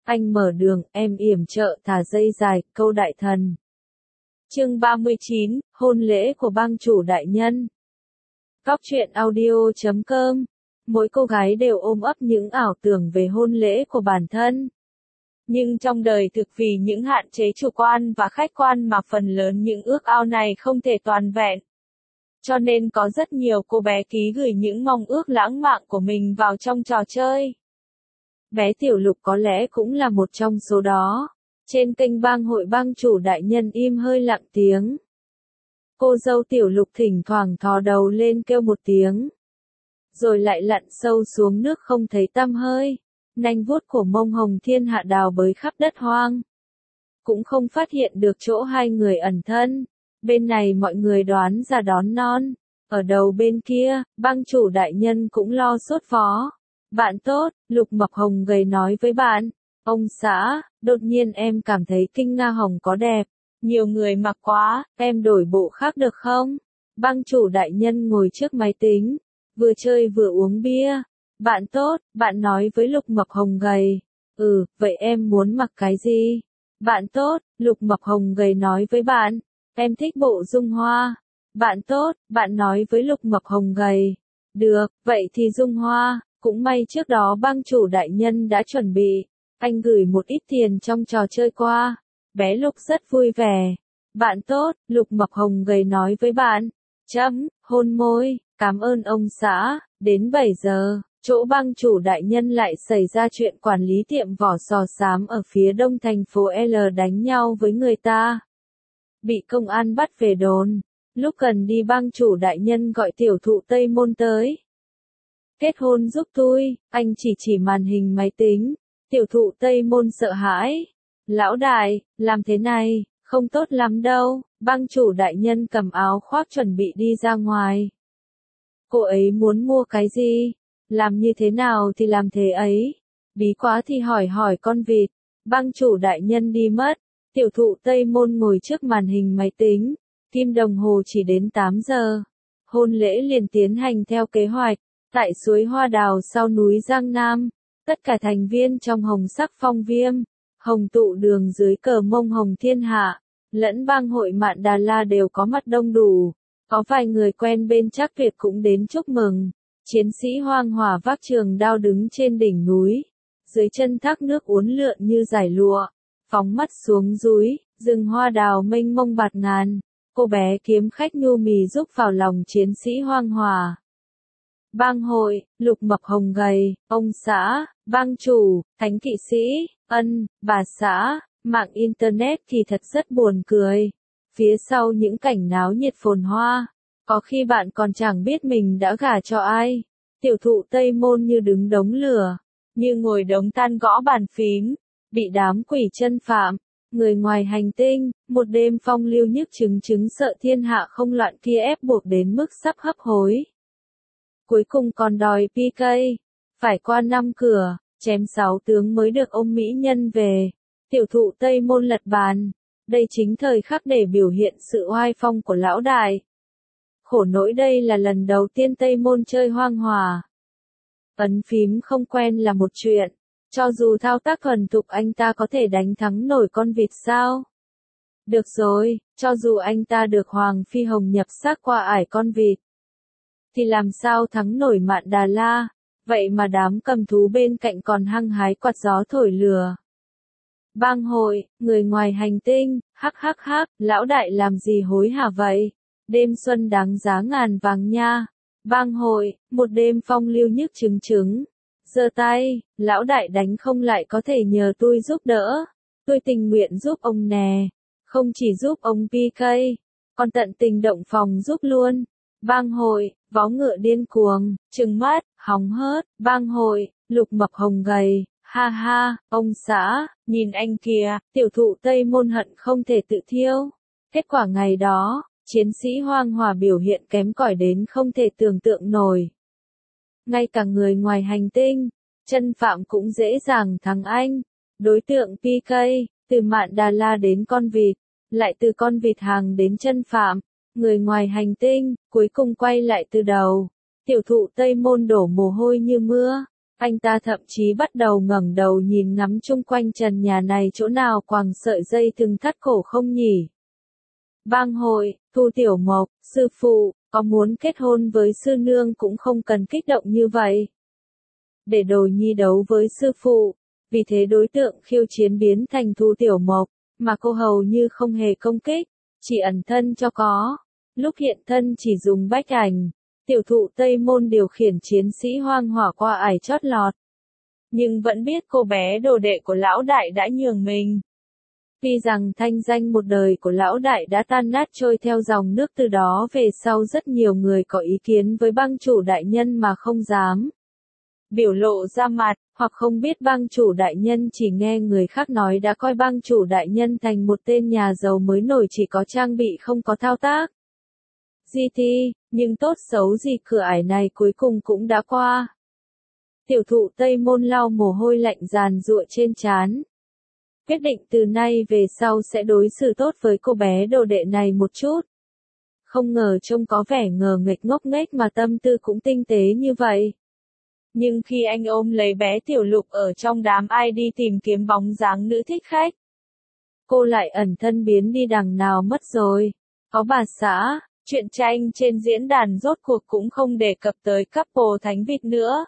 anh mở đường, em yểm trợ thả dây dài, câu đại thần. Chương 39, hôn lễ của bang chủ đại nhân. Góc truyện audio.com. Mỗi cô gái đều ôm ấp những ảo tưởng về hôn lễ của bản thân. Nhưng trong đời thực vì những hạn chế chủ quan và khách quan mà phần lớn những ước ao này không thể toàn vẹn. Cho nên có rất nhiều cô bé ký gửi những mong ước lãng mạn của mình vào trong trò chơi. Bé Tiểu Lục có lẽ cũng là một trong số đó. Trên kênh bang hội bang chủ đại nhân im hơi lặng tiếng. Cô dâu Tiểu Lục thỉnh thoảng thò đầu lên kêu một tiếng. Rồi lại lặn sâu xuống nước không thấy tăm hơi. Nanh vuốt của mông hồng thiên hạ đào bới khắp đất hoang. Cũng không phát hiện được chỗ hai người ẩn thân. Bên này mọi người đoán ra đón non. Ở đầu bên kia, bang chủ đại nhân cũng lo sốt vó. Bạn tốt, Lục Mập Hồng gầy nói với bạn. Ông xã, đột nhiên em cảm thấy kinh nga hồng có đẹp. Nhiều người mặc quá, em đổi bộ khác được không? Bang chủ đại nhân ngồi trước máy tính. Vừa chơi vừa uống bia. Bạn tốt, bạn nói với Lục Mập Hồng gầy. Vậy em muốn mặc cái gì? Bạn tốt, Lục Mập Hồng gầy nói với bạn. Em thích bộ dung hoa. Bạn tốt, bạn nói với Lục Mập Hồng gầy. Được, vậy thì dung hoa. Cũng may trước đó bang chủ đại nhân đã chuẩn bị. Anh gửi một ít tiền trong trò chơi qua. Bé Lục rất vui vẻ. Bạn tốt, Lục Mập Hồng gầy nói với bạn. Hôn môi, cảm ơn ông xã. Đến 7 giờ, chỗ bang chủ đại nhân lại xảy ra chuyện quản lý tiệm vỏ sò xám ở phía đông thành phố L đánh nhau với người ta. Bị công an bắt về đồn. Lúc cần đi bang chủ đại nhân gọi tiểu thụ Tây Môn tới. Kết hôn giúp tôi, anh chỉ màn hình máy tính. Tiểu thụ Tây Môn sợ hãi. Lão đại, làm thế này, không tốt lắm đâu. Bang chủ đại nhân cầm áo khoác chuẩn bị đi ra ngoài. Cô ấy muốn mua cái gì? Làm như thế nào thì làm thế ấy. Bí quá thì hỏi con vịt. Bang chủ đại nhân đi mất. Tiểu thụ Tây Môn ngồi trước màn hình máy tính. Kim đồng hồ chỉ đến 8 giờ. Hôn lễ liền tiến hành theo kế hoạch. Tại suối Hoa Đào sau núi Giang Nam. Tất cả thành viên trong Hồng Sắc Phong Viêm, Hồng Tụ Đường dưới cờ mông Hồng Thiên Hạ, lẫn bang hội Mạn Đà La đều có mặt đông đủ. Có vài người quen bên Trác Việt cũng đến chúc mừng. Chiến sĩ hoang hỏa vác trường đao đứng trên đỉnh núi. Dưới chân thác nước uốn lượn như dải lụa. Phóng mắt xuống núi, rừng hoa đào mênh mông bạt ngàn. Cô bé kiếm khách nhu mì giúp vào lòng chiến sĩ hoang hỏa. Bang hội, Lục Mập Hồng gầy, ông xã, bang chủ, thánh kỵ sĩ, bà xã, mạng internet thì thật rất buồn cười. Phía sau những cảnh náo nhiệt phồn hoa, có khi bạn còn chẳng biết mình đã gả cho ai. Tiểu thụ Tây Môn như đứng đống lửa, như ngồi đống than gõ bàn phím, bị đám quỷ chân phạm, người ngoài hành tinh, một đêm phong lưu nhức chứng sợ thiên hạ không loạn kia ép buộc đến mức sắp hấp hối. Cuối cùng còn đòi PK, phải qua 5 cửa, chém 6 tướng mới được ôm mỹ nhân về. Tiểu thụ Tây Môn lật bàn, đây chính thời khắc để biểu hiện sự oai phong của lão đại. Khổ nỗi đây là lần đầu tiên Tây Môn chơi hoang hòa. Ấn phím không quen là một chuyện, cho dù thao tác thuần thục anh ta có thể đánh thắng nổi con vịt sao? Được rồi, cho dù anh ta được Hoàng Phi Hồng nhập xác qua ải con vịt, thì làm sao thắng nổi Mạn Đà La, vậy mà đám cầm thú bên cạnh còn hăng hái quạt gió thổi lửa. Bang hội, người ngoài hành tinh, hắc, lão đại làm gì hối hả vậy? Đêm xuân đáng giá ngàn vàng nha. Bang hội, một đêm phong lưu nhức chứng. Giơ tay, lão đại đánh không lại có thể nhờ tôi giúp đỡ. Tôi tình nguyện giúp ông nè. Không chỉ giúp ông PK, còn tận tình động phòng giúp luôn. Bang hội, vó ngựa điên cuồng, trừng mắt, hóng hớt. Bang hội, Lục Mập Hồng gầy, ha, ông xã, nhìn anh kìa, tiểu thụ Tây Môn hận không thể tự thiêu. Kết quả ngày đó, chiến sĩ hoang hòa biểu hiện kém cỏi đến không thể tưởng tượng nổi. Ngay cả người ngoài hành tinh, chân phạm cũng dễ dàng thắng anh. Đối tượng PK, từ Mạn Đà La đến con vịt, lại từ con vịt hàng đến chân phạm. Người ngoài hành tinh, cuối cùng quay lại từ đầu. Tiểu thụ Tây Môn đổ mồ hôi như mưa. Anh ta thậm chí bắt đầu ngẩng đầu nhìn ngắm chung quanh trần nhà này chỗ nào quàng sợi dây thừng thắt cổ không nhỉ? Bang hội, Thu Tiểu Mộc, sư phụ, có muốn kết hôn với sư nương cũng không cần kích động như vậy. Để Đồ Nhi đấu với sư phụ, vì thế đối tượng khiêu chiến biến thành Thu Tiểu Mộc, mà cô hầu như không hề công kích, chỉ ẩn thân cho có. Lúc hiện thân chỉ dùng bách ảnh, tiểu thụ Tây Môn điều khiển chiến sĩ hoang hỏa qua ải chót lọt. Nhưng vẫn biết cô bé đồ đệ của lão đại đã nhường mình. Tuy rằng thanh danh một đời của lão đại đã tan nát trôi theo dòng nước, từ đó về sau rất nhiều người có ý kiến với bang chủ đại nhân mà không dám biểu lộ ra mặt, hoặc không biết bang chủ đại nhân chỉ nghe người khác nói đã coi bang chủ đại nhân thành một tên nhà giàu mới nổi chỉ có trang bị không có thao tác. GT, nhưng tốt xấu gì cửa ải này cuối cùng cũng đã qua. Tiểu thụ Tây Môn lau mồ hôi lạnh giàn giụa trên trán. Quyết định từ nay về sau sẽ đối xử tốt với cô bé đồ đệ này một chút. Không ngờ trông có vẻ ngờ nghệch ngốc nghếch mà tâm tư cũng tinh tế như vậy. Nhưng khi anh ôm lấy bé Tiểu Lục ở trong đám ai đi tìm kiếm bóng dáng nữ thích khách, cô lại ẩn thân biến đi đằng nào mất rồi. Có bà xã, truyện tranh trên diễn đàn rốt cuộc cũng không đề cập tới couple thánh vịt nữa.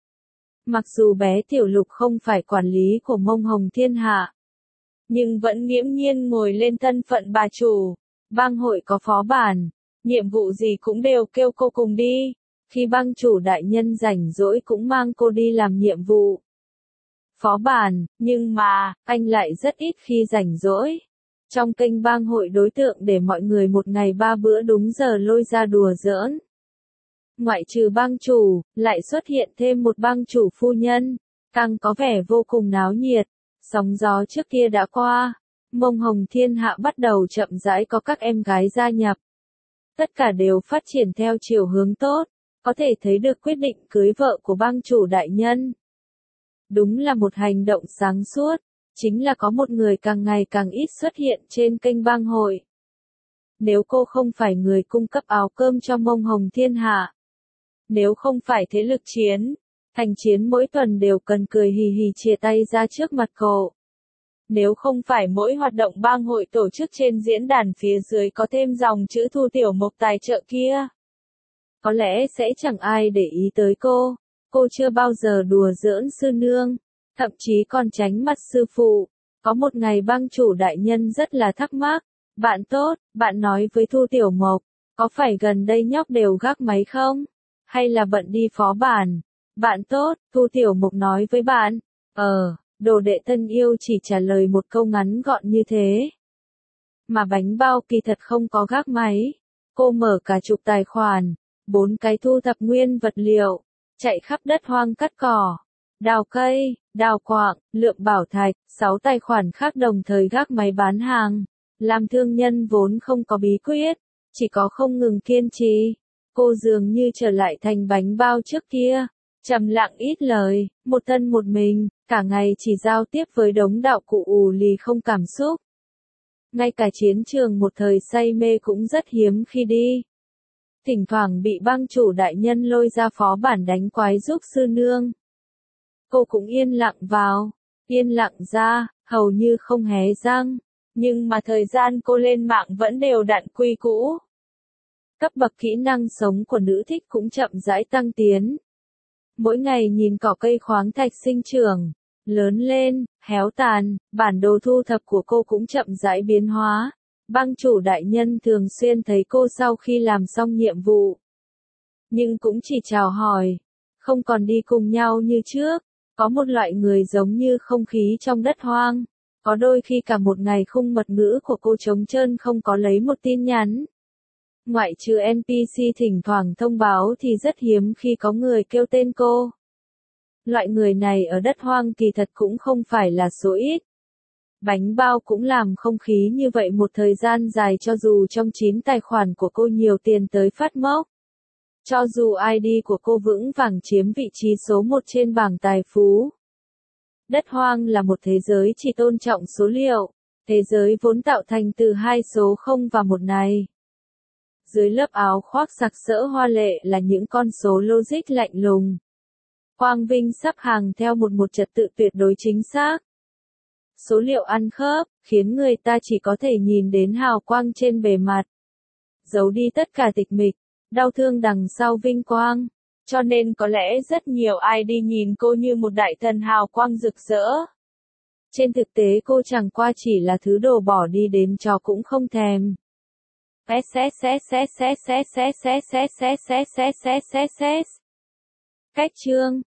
Mặc dù bé Tiểu Lục không phải quản lý của Mông Hồng Thiên Hạ, nhưng vẫn nghiễm nhiên ngồi lên thân phận bà chủ. Bang hội có phó bản, nhiệm vụ gì cũng đều kêu cô cùng đi. Khi bang chủ đại nhân rảnh rỗi cũng mang cô đi làm nhiệm vụ. Phó bản, nhưng mà, anh lại rất ít khi rảnh rỗi. Trong kênh bang hội đối tượng để mọi người một ngày 3 bữa đúng giờ lôi ra đùa giỡn. Ngoại trừ bang chủ, lại xuất hiện thêm một bang chủ phu nhân, càng có vẻ vô cùng náo nhiệt. Sóng gió trước kia đã qua, Mông Hồng Thiên Hạ bắt đầu chậm rãi có các em gái gia nhập. Tất cả đều phát triển theo chiều hướng tốt, có thể thấy được quyết định cưới vợ của bang chủ đại nhân. Đúng là một hành động sáng suốt, chính là có một người càng ngày càng ít xuất hiện trên kênh bang hội. Nếu cô không phải người cung cấp áo cơm cho Mông Hồng Thiên Hạ, nếu không phải thế lực chiến, thành chiến mỗi tuần đều cần cười hì hì chia tay ra trước mặt cô. Nếu không phải mỗi hoạt động bang hội tổ chức trên diễn đàn phía dưới có thêm dòng chữ Thu Tiểu Mộc tài trợ kia, có lẽ sẽ chẳng ai để ý tới cô. Cô chưa bao giờ đùa giỡn sư nương, thậm chí còn tránh mặt sư phụ. Có một ngày bang chủ đại nhân rất là thắc mắc. Bạn tốt, bạn nói với Thu Tiểu Mộc, có phải gần đây nhóc đều gác máy không? Hay là bận đi phó bản? Bạn tốt, Thu Tiểu Mộc nói với bạn. Đồ đệ thân yêu chỉ trả lời một câu ngắn gọn như thế. Mà bánh bao kỳ thật không có gác máy. Cô mở cả chục tài khoản, 4 cái thu thập nguyên vật liệu, chạy khắp đất hoang cắt cỏ, đào cây, đào quạng, lượm bảo thạch, 6 tài khoản khác đồng thời gác máy bán hàng. Làm thương nhân vốn không có bí quyết, chỉ có không ngừng kiên trì. Cô dường như trở lại thành bánh bao trước kia, trầm lặng ít lời, một thân một mình, cả ngày chỉ giao tiếp với đống đạo cụ ù lì không cảm xúc. Ngay cả chiến trường một thời say mê cũng rất hiếm khi đi. Thỉnh thoảng bị bang chủ đại nhân lôi ra phó bản đánh quái giúp sư nương. Cô cũng yên lặng vào, yên lặng ra, hầu như không hé răng. Nhưng mà thời gian cô lên mạng vẫn đều đặn quy cũ. Cấp bậc kỹ năng sống của nữ thích cũng chậm rãi tăng tiến. Mỗi ngày nhìn cỏ cây khoáng thạch sinh trưởng, lớn lên, héo tàn, bản đồ thu thập của cô cũng chậm rãi biến hóa. Bang chủ đại nhân thường xuyên thấy cô sau khi làm xong nhiệm vụ. Nhưng cũng chỉ chào hỏi, không còn đi cùng nhau như trước. Có một loại người giống như không khí trong đất hoang. Có đôi khi cả một ngày khung mật ngữ của cô trống trơn không có lấy một tin nhắn. Ngoại trừ NPC thỉnh thoảng thông báo thì rất hiếm khi có người kêu tên cô. Loại người này ở đất hoang kỳ thật cũng không phải là số ít. Bánh bao cũng làm không khí như vậy một thời gian dài cho dù trong 9 tài khoản của cô nhiều tiền tới phát mốc. Cho dù ID của cô vững vàng chiếm vị trí số 1 trên bảng tài phú. Đất hoang là một thế giới chỉ tôn trọng số liệu, thế giới vốn tạo thành từ 2 số 0 và 1 này. Dưới lớp áo khoác sặc sỡ hoa lệ là những con số logic lạnh lùng. Quang Vinh sắp hàng theo một trật tự tuyệt đối chính xác. Số liệu ăn khớp, khiến người ta chỉ có thể nhìn đến hào quang trên bề mặt. Giấu đi tất cả tịch mịch, đau thương đằng sau vinh quang. Cho nên có lẽ rất nhiều ai đi nhìn cô như một đại thần hào quang rực rỡ. Trên thực tế cô chẳng qua chỉ là thứ đồ bỏ đi đến chó cũng không thèm. Cách chương